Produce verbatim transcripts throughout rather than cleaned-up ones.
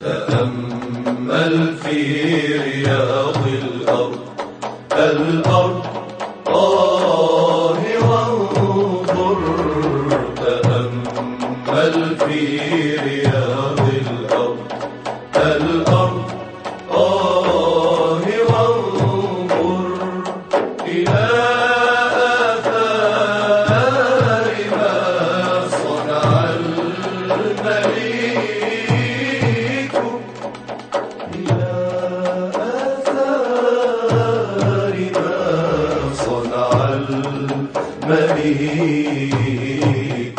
تأمل في رياض الأرض الأرض آه وانظر. تأمل في رياض الأرض الأرض آه وانظر إلى آثار ما صنع المليك. إلى آثار ما صنع المليك.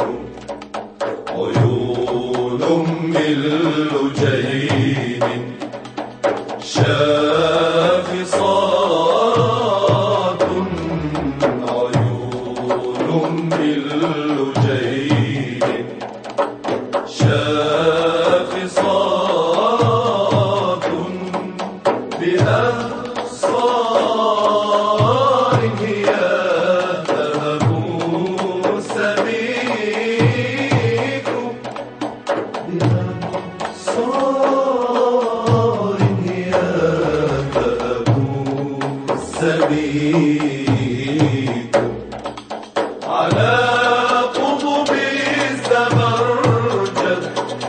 عيون من لجين شاخصات، عيون من لجين شاخصات بأبصار هي ذهب سبيك. بأبصار هي ذهب سبيك. على قضب الزبرجد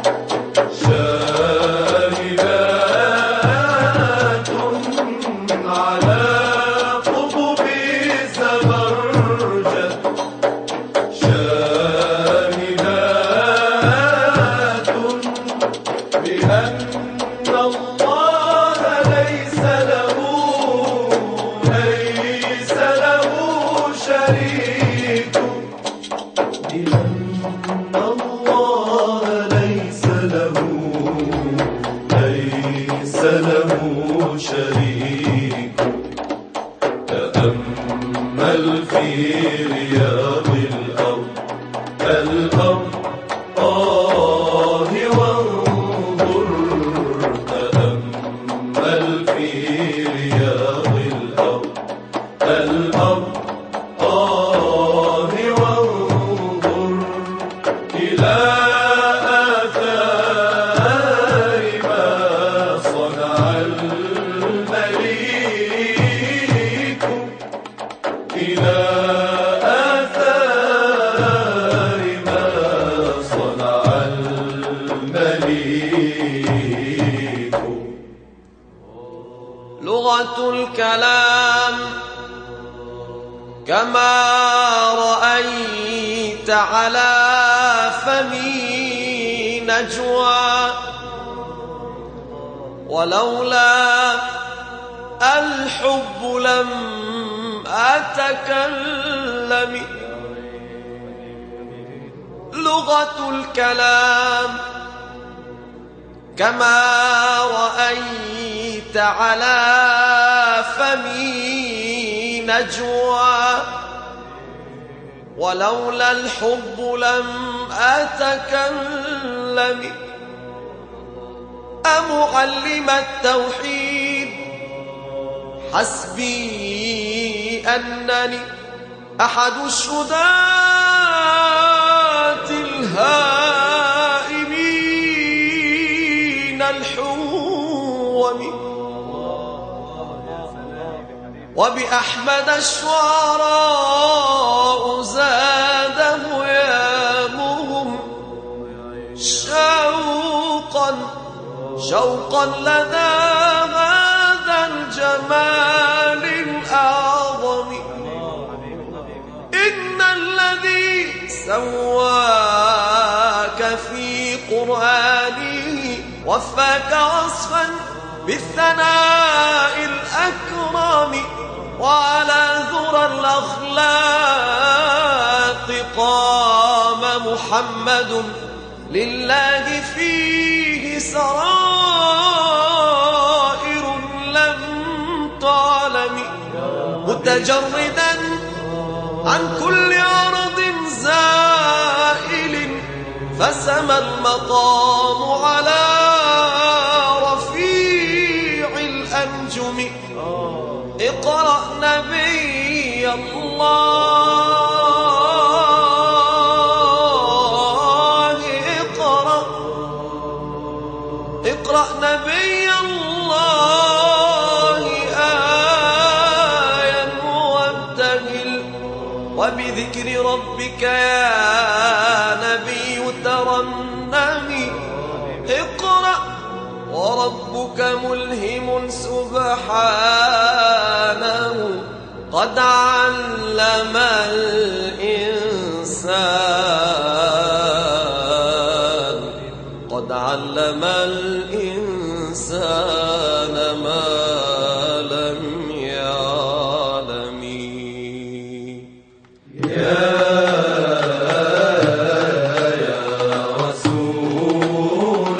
شاهدات، على قضب الزبرجد شاهدات بأن الله ليس له ليس له شريك. بأن الله ليس له ليس له شريك. تأمل في رياض الأرض الأرض آه وانظر. تأمل في رياض الأرض الأرض آه وانظر إلى آثار ما صنع المليك. إلى آثار ما صنع المليك. لغة الكلام كما رأيت على فمي نجوى، ولولا الحب لم أتكلم. لغة الكلام كما رأيت على فمي نجوى، ولولا الحب لم أتكلم. أمعلم التوحيد حسبي أنني أحد الشداة الهائمين الحوم. وبأحمد الشعراء زاده يامهم شوقا شوقا لدى هذا الجمال الأعظم. إن الذي سواك في قرآنه وفاك وصفا بالثناء الأكرم، وعلى ذرى الأخلاق قام محمد لله فيه سرائر لم تعلم. متجردا عن كل أرض زائل فسمى المقام على رفيع الأنجم. اقرأ نبي الله اقرأ اقرأ اقرأ نبي الله آيا وابتهل وبذكر ربك يا نبي ترنمي اقرأ وربك ملهم سبحانه قد علم الإنسان قد علم الإنسان ما لم يعلم. يا رسول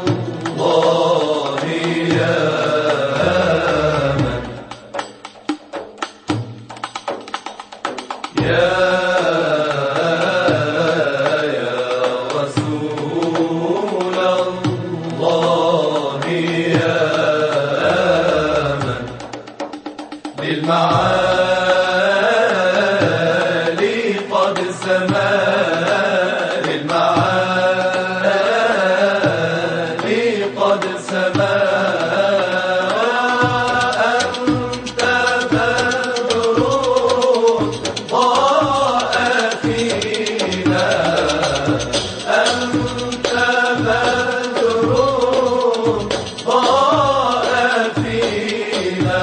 الله يا من يا للمعالي قد سما للمعالي قد سما أنت بدر ضاء فينا أنت بدر ضاء فينا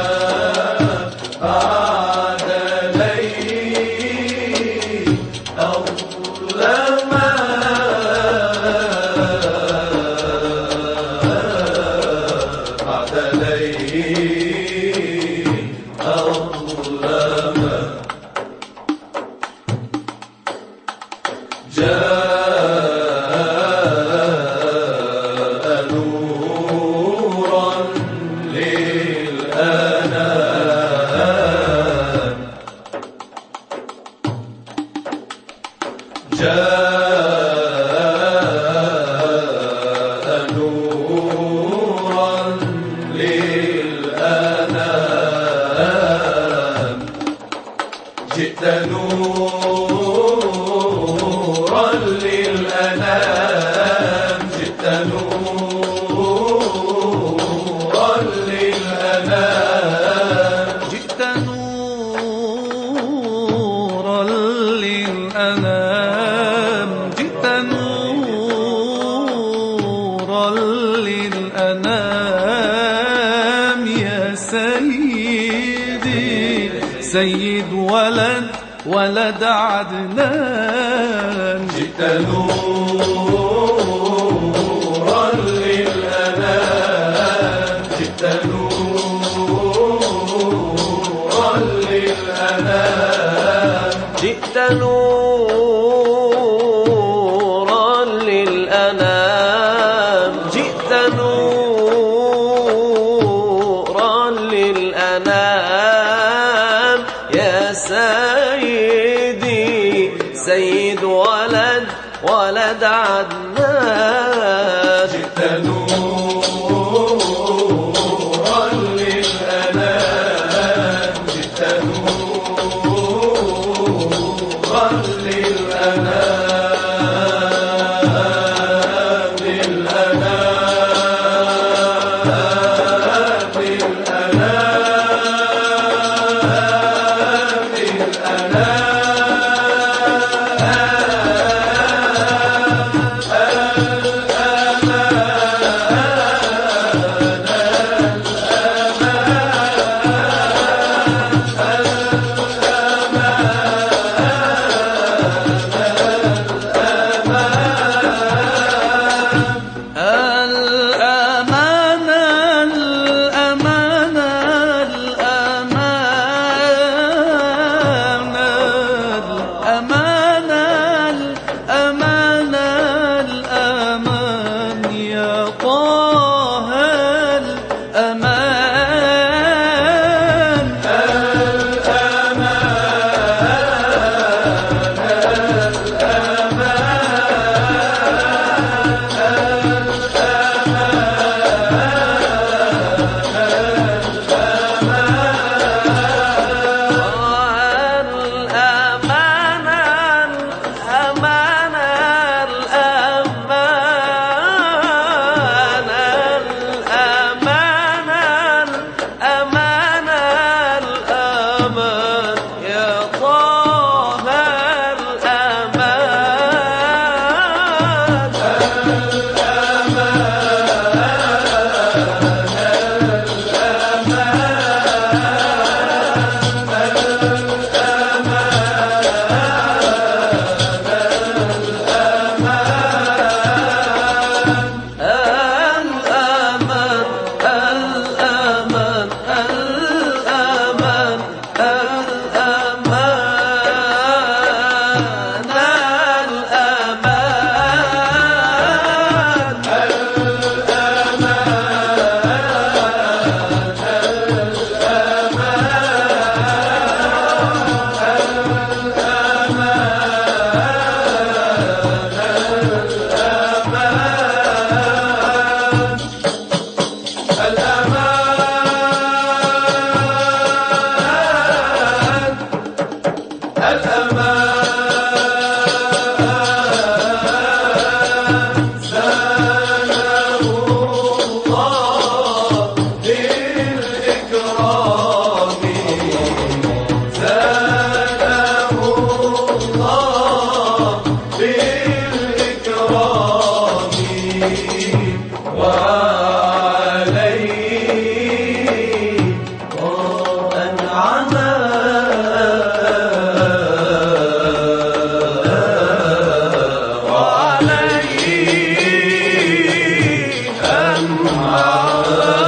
بعد ليل أظلما بعد ليل أظلما جاء نورا للأنام جاء نورا للأنام جئت نورا للأنام جئت نورا للأنام جئت نورا للأنام جئت نورا للأنام يا سيدي سيد ولد ولد عدنان جئت نورا للأنام جئت نورا للأنام جئت نورا للأنام جئت نورا للأنام يا سيدي سيد ولد ولد عدنان جئت نورا للأنام جئت نورا للأنام للأنام للأنام للأنام آه